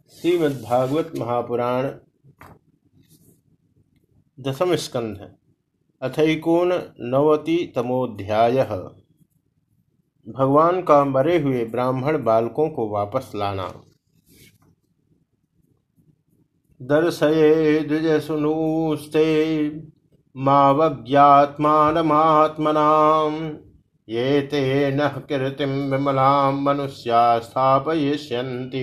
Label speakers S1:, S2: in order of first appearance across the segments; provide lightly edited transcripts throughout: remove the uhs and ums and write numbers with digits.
S1: श्रीमद्भागवत महापुराण दशम स्कंध अथैकोननवतितमोऽध्यायः। भगवान का मरे हुए ब्राह्मण बालकों को वापस लाना। दर्शये द्विजसूनुस्ते मावज्ञात्मानमात्मनां ये ते नः कीर्तिं विमलां मनुष्या स्थापयिष्यन्ति।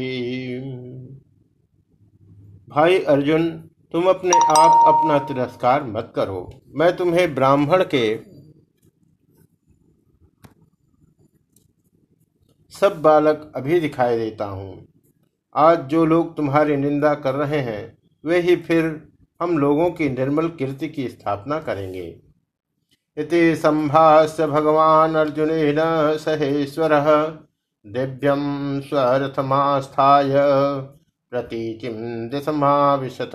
S1: भाई अर्जुन, तुम अपने आप अपना तिरस्कार मत करो। मैं तुम्हें ब्राह्मण के सब बालक अभी दिखाई देता हूँ। आज जो लोग तुम्हारी निंदा कर रहे हैं वे ही फिर हम लोगों की निर्मल कीर्ति की स्थापना करेंगे। इति संभाष्य भगवान अर्जुनेन सहेश्वरः दिव्यं स्वरथमास्थाय प्रतीचिं दिशमाविशत्।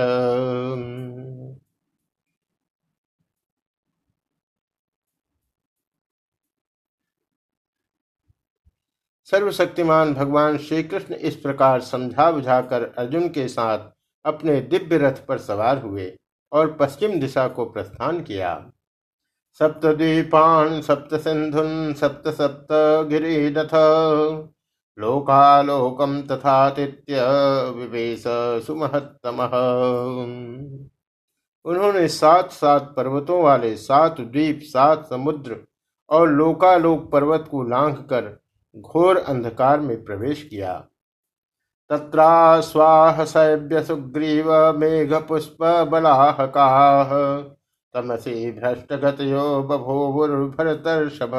S1: सर्वशक्तिमान भगवान श्री कृष्ण इस प्रकार समझा बुझाकर अर्जुन के साथ अपने दिव्य रथ पर सवार हुए और पश्चिम दिशा को प्रस्थान किया। सप्तद्वीपान् सप्त सिंधुन् सप्त सप्त गिरिरथ लोकालोकं तथातीत्य विवेश सुमहत्तमः। उन्होंने 7 पर्वतों वाले 7 द्वीप 7 समुद्र और लोकालोक पर्वत को लांघकर घोर अंधकार में प्रवेश किया। तत्रास्वाह सैभ्य सुग्रीव मेघ पुष्प बलाहकाः तमसी भ्रष्टगतयो बभूवुर्भरतर्षभ।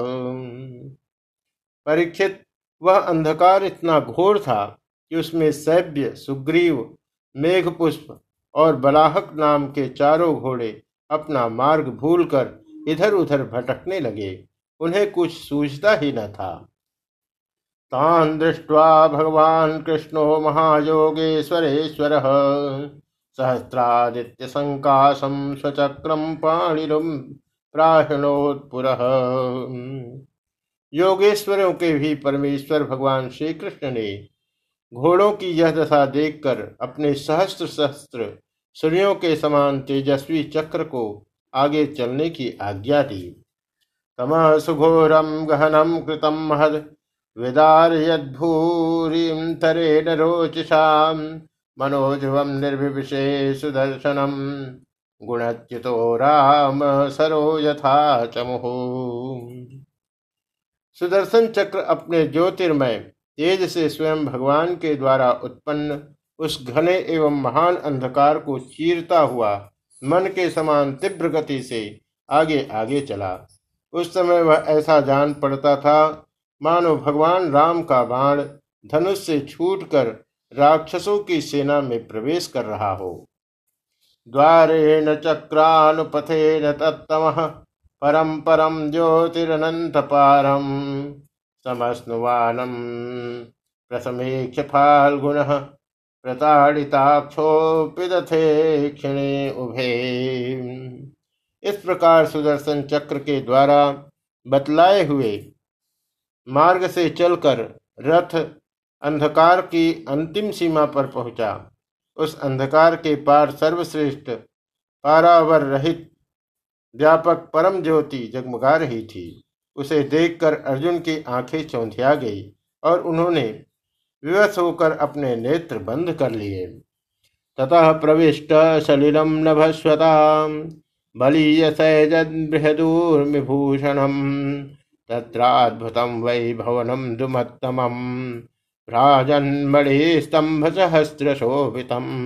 S1: परीक्षित, वह अंधकार इतना घोर था कि उसमें सैभ्य, सुग्रीव, मेघपुष्प और बलाहक नाम के 4 घोड़े अपना मार्ग भूलकर इधर उधर भटकने लगे। उन्हें कुछ सूझता ही न था। तान् दृष्ट्वा भगवान कृष्णो महायोगेश्वरेश्वरः सहस्रादित्य संकाशं स्वचक्रं पाणिनुं प्राहिणोत्पुरः। योगेश्वरों के भी परमेश्वर भगवान श्री कृष्ण ने घोड़ों की यह दशा देखकर अपने सहस्त्र सहस्त्र सूर्यों के समान तेजस्वी चक्र को आगे चलने की आज्ञा दी। तमः सुघोरं गहनं कृतं महद् विदारयद्भूरिं तरेण रोचिषां मनोजवं निर्विविशे सुदर्शनं गुणच्युतो राम सरो यथा चमुः। सुदर्शन चक्र अपने ज्योतिर्मय तेज से स्वयं भगवान के द्वारा उत्पन्न उस घने एवं महान अंधकार को चीरता हुआ मन के समान तीव्र गति से आगे आगे चला। उस समय वह ऐसा जान पड़ता था मानो भगवान राम का बाण धनुष से छूटकर राक्षसों की सेना में प्रवेश कर रहा हो। द्वारेण चक्रानुपथेन तत्तमः परम परम ज्योतिरनंत पारम समस्नुवानम प्रसमेक्ष फाल्गुनः प्रताड़िताक्षोपिदथे क्षिणे उभे। इस प्रकार सुदर्शन चक्र के द्वारा बतलाए हुए मार्ग से चलकर रथ अंधकार की अंतिम सीमा पर पहुंचा। उस अंधकार के पार सर्वश्रेष्ठ पारावर रहित व्यापक परम ज्योति जगमगा रही थी। उसे देखकर अर्जुन की आंखें चौंधिया गई और उन्होंने विवश होकर अपने नेत्र बंद कर लिए। ततः प्रविष्ट सलिलं नभस्वतां बलीयसैजद्बृहदूर्मिभूषणं तत्राद्भुतं वै भवनं दुमत्तमं भ्राजन्मणिस्तंभसहस्रशोभितम्।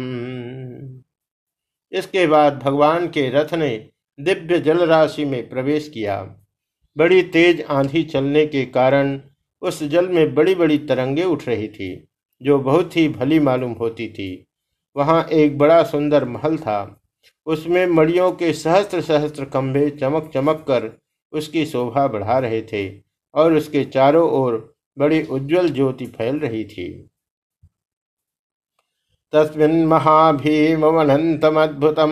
S1: इसके बाद भगवान के रथ ने दिव्य जलराशि में प्रवेश किया। बड़ी तेज आंधी चलने के कारण उस जल में बड़ी बड़ी तरंगे उठ रही थी जो बहुत ही भली मालूम होती थी। वहां एक बड़ा सुंदर महल था। उसमें मणियों के सहस्त्र सहस्त्र खंभे चमक चमक कर उसकी शोभा बढ़ा रहे थे और उसके चारों ओर बड़ी उज्जवल ज्योति फैल रही थी। तस्मिन् महाभीमवनन्तमद्भुतं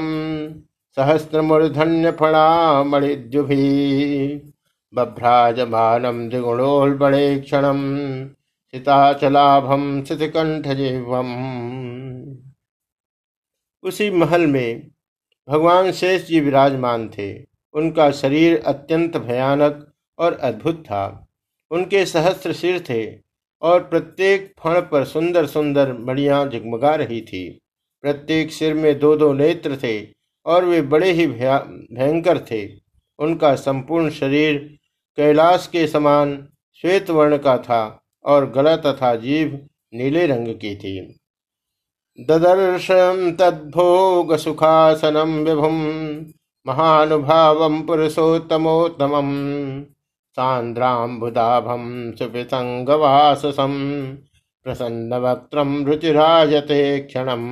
S1: सहस्रमूर्धन्यफणामणिद्युभिः बभ्राजमानं द्विगुणोल्बणेक्षणं हिताचलाभम सितकंठ जिह्वम। उसी महल में भगवान शेष जी विराजमान थे। उनका शरीर अत्यंत भयानक और अद्भुत था। उनके सहस्त्र सिर थे और प्रत्येक फण पर सुंदर सुंदर मणियां जगमगा रही थी। प्रत्येक सिर में दो दो नेत्र थे और वे बड़े ही भयंकर थे। उनका संपूर्ण शरीर कैलाश के समान श्वेत वर्ण का था और गला तथा जीभ नीले रंग की थी। ददर्शं तद्भोग सुखासनं विभुं महानुभावं पुरुषोत्तमोत्तमं सान्द्राम्बुदाभं सुविसंगवाससं प्रसन्नवक्त्रं रुचिराजते क्षणम्।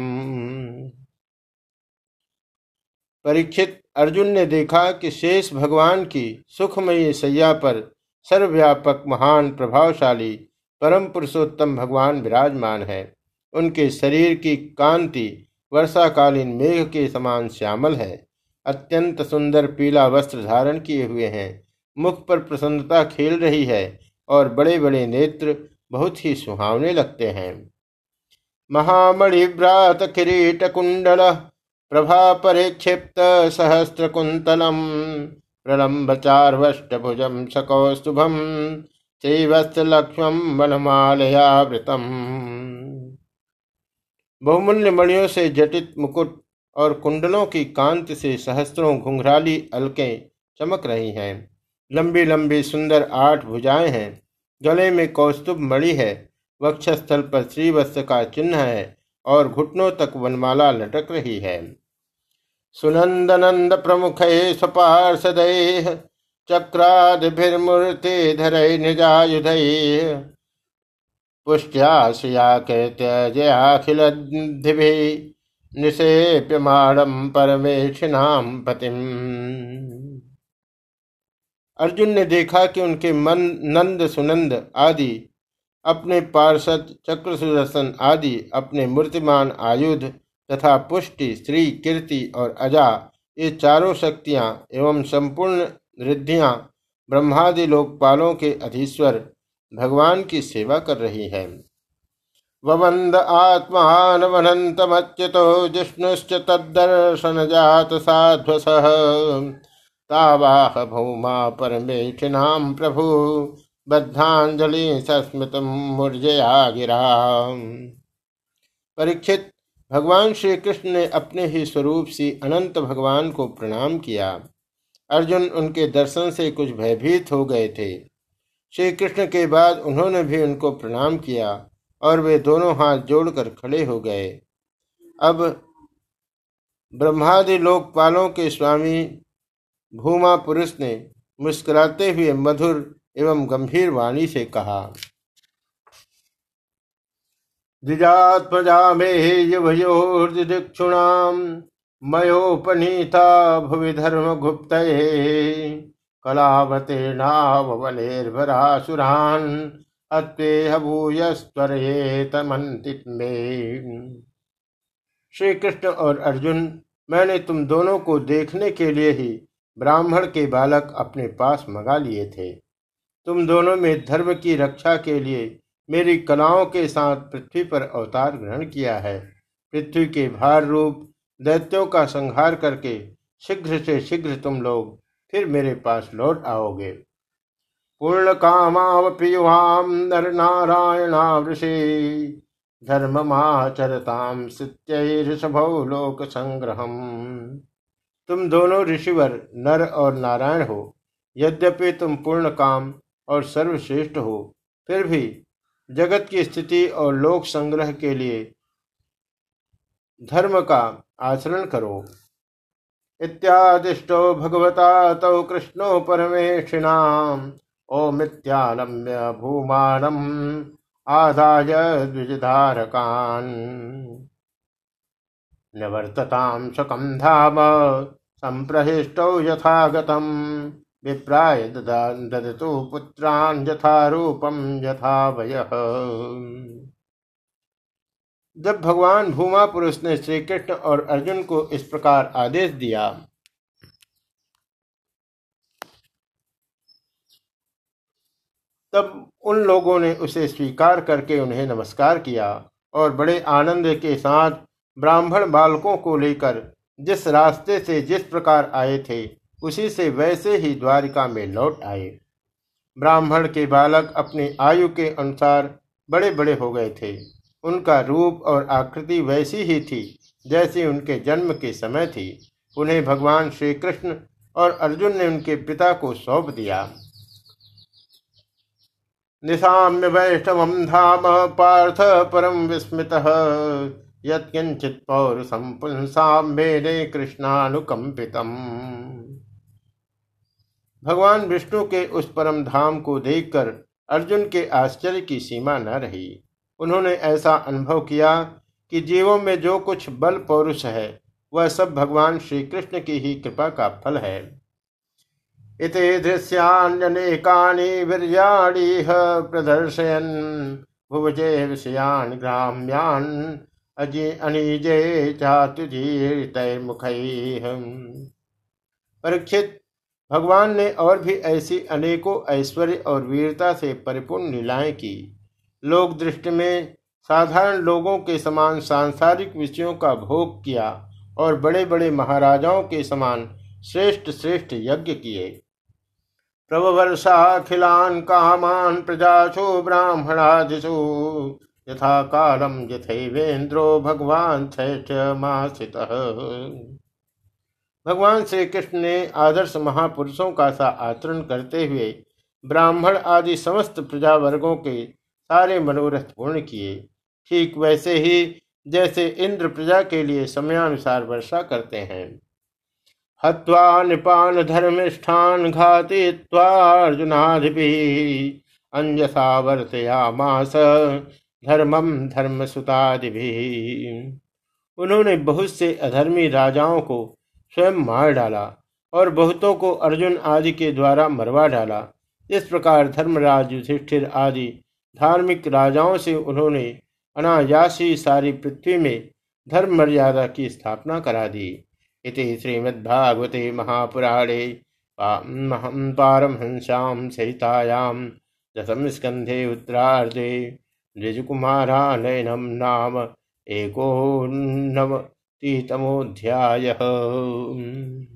S1: परीक्षित, अर्जुन ने देखा कि शेष भगवान की सुखमयी शैया पर सर्वव्यापक महान प्रभावशाली परम पुरुषोत्तम भगवान विराजमान है। उनके शरीर की कांति वर्षाकालीन मेघ के समान श्यामल है। अत्यंत सुंदर पीला वस्त्र धारण किए हुए हैं। मुख पर प्रसन्नता खेल रही है और बड़े बड़े नेत्र बहुत ही सुहावने लगते हैं। महामणिव्रात किरीट कुंडल प्रभा परिक्षिप्त सहस्त्र कुंतलम प्रलम्ब चार्वष्टभुजम सकौस्तुभम श्रीवत्सलक्ष्मं वनमालयावृतम। बहुमूल्य मणियों से जटित मुकुट और कुंडलों की कांति से सहस्त्रों घुंघराली अलकें चमक रही हैं। लंबी लंबी सुंदर 8 भुजाएं हैं। गले में कौस्तुभ मणि है। वक्षस्थल पर श्रीवत्स का चिन्ह है और घुटनों तक वनमाला लटक रही है। सुनंदनंद प्रमुखे स्वपार्षदैः चक्रादिभिर्मूर्तिधरै निजायुधैः पुष्ट्याश्रिया कैत्यजयाखिलद्भिः निषेप्यमाणं परमेक्षिणां पतिम्। अर्जुन ने देखा कि उनके मन नंद सुनंद आदि अपने पार्षद, चक्र सुदर्शन आदि अपने मूर्तिमान आयुध तथा पुष्टि, श्री, कीर्ति और अजा, ये चारों शक्तियां एवं संपूर्ण रिद्धियां ब्रह्मादि लोकपालों के अधीश्वर भगवान की सेवा कर रही है। ववंद आत्मान वनंतमच्युतो जिष्णुश्च तद्दर्शन जात साध्वसः तावाह भूमा परमेक्षिणां प्रभु बद्धांजलि सस्मितम मूर्जया गिरा। परीक्षित, भगवान श्री कृष्ण ने अपने ही स्वरूप से अनंत भगवान को प्रणाम किया। अर्जुन उनके दर्शन से कुछ भयभीत हो गए थे। श्री कृष्ण के बाद उन्होंने भी उनको प्रणाम किया और वे दोनों हाथ जोड़कर खड़े हो गए। अब ब्रह्मादि लोकपालों के स्वामी भूमा पुरुष ने मुस्कुराते हुए मधुर एवं गंभीर वाणी से कहा, द्विजात्मजा मे युवयोर्दिदिक्षुणाम् मयोपनीता भुवि धर्म गुप्तये कलावतीर्णावलेर्भरासुरान् अत्वेह भूयस्त्वरेत मंतित में। श्री कृष्ण और अर्जुन, मैंने तुम दोनों को देखने के लिए ही ब्राह्मण के बालक अपने पास मंगा लिए थे। तुम दोनों में धर्म की रक्षा के लिए मेरी कलाओं के साथ पृथ्वी पर अवतार ग्रहण किया है। पृथ्वी के भार रूप दैत्यों का संहार करके शीघ्र से शीघ्र तुम लोग फिर मेरे पास लौट आओगे। पूर्ण कामावपि युवाम नर नारायणा वृषे धर्ममाचरताम सित्यैर्षभौ लोक संग्रहम। तुम दोनों ऋषिवर नर और नारायण हो। यद्यपि तुम पूर्ण काम और सर्वश्रेष्ठ हो, फिर भी जगत की स्थिति और लोक संग्रह के लिए धर्म का आचरण करो। इत्यादिष्टो भगवता तौ कृष्णो परमेक्षिणाम् ओमित्यानम्य भूमानम् आदाय द्विजधारकान् निवर्ततां शकं धाम संप्रहिष्टौ यथागतम् विप्राय ददतु पुत्रान् यथा रूपं यथा वयः। जब भगवान भूमा पुरुष ने श्री कृष्ण और अर्जुन को इस प्रकार आदेश दिया, तब उन लोगों ने उसे स्वीकार करके उन्हें नमस्कार किया और बड़े आनंद के साथ ब्राह्मण बालकों को लेकर जिस रास्ते से जिस प्रकार आए थे उसी से वैसे ही द्वारिका में लौट आए। ब्राह्मण के बालक अपनी आयु के अनुसार बड़े बड़े हो गए थे। उनका रूप और आकृति वैसी ही थी जैसी उनके जन्म के समय थी। उन्हें भगवान श्री कृष्ण और अर्जुन ने उनके पिता को सौंप दिया। निशाम्य वैष्णवं धाम पार्थ परम विस्मितः यत्किंचित् पौरुषं पुंसां मेने कृष्णानुकंपितम्। भगवान विष्णु के उस परम धाम को देखकर अर्जुन के आश्चर्य की सीमा न रही। उन्होंने ऐसा अनुभव किया कि जीवों में जो कुछ बल पौरुष है वह सब भगवान श्री कृष्ण की ही कृपा का फल है। इति दृश्यान्यनेकानि वीर्याणिह प्रदर्शयन् भुवजे विषयान् ग्राम्यान् अनिजे चातुजीर्तैर्मुखैः। परीक्षित, भगवान ने और भी ऐसी अनेकों ऐश्वर्य और वीरता से परिपूर्ण लीलाएं की। लोक दृष्टि में साधारण लोगों के समान सांसारिक विषयों का भोग किया और बड़े बड़े महाराजाओं के समान श्रेष्ठ श्रेष्ठ यज्ञ किए। प्रवर्षाखिलान कामान प्रजासु ब्राह्मणादिषु यथा कालम यथैवेन्द्रो भगवान श्रेष्ठमाश्रितः। भगवान श्री कृष्ण ने आदर्श महापुरुषों का सा आचरण करते हुए ब्राह्मण आदि समस्त प्रजा वर्गों के सारे मनोरथ पूर्ण किए। ठीक वैसे ही जैसे इंद्र प्रजा के लिए समयानुसार वर्षा करते हैं। हत्वा नृपान धर्मिष्ठान घातित्वा अर्जुनादिभिः अंजसा वर्तयामास धर्मम धर्मसुतादिभिः। उन्होंने बहुत से अधर्मी राजाओं को स्वयं मार डाला और बहुतों को अर्जुन आदि के द्वारा मरवा डाला। इस प्रकार धर्मराज युधिष्ठिर आदि धार्मिक राजाओं से उन्होंने अनायास ही सारी पृथ्वी में धर्म मर्यादा की स्थापना करा दी। इति श्रीमद्भागवते महापुराणे पारमहंस्यां सहितायां दशम स्कंधे उत्तरार्धे ऋजुकुमारानयनं नाम एकोनवतितमोऽध्यायः।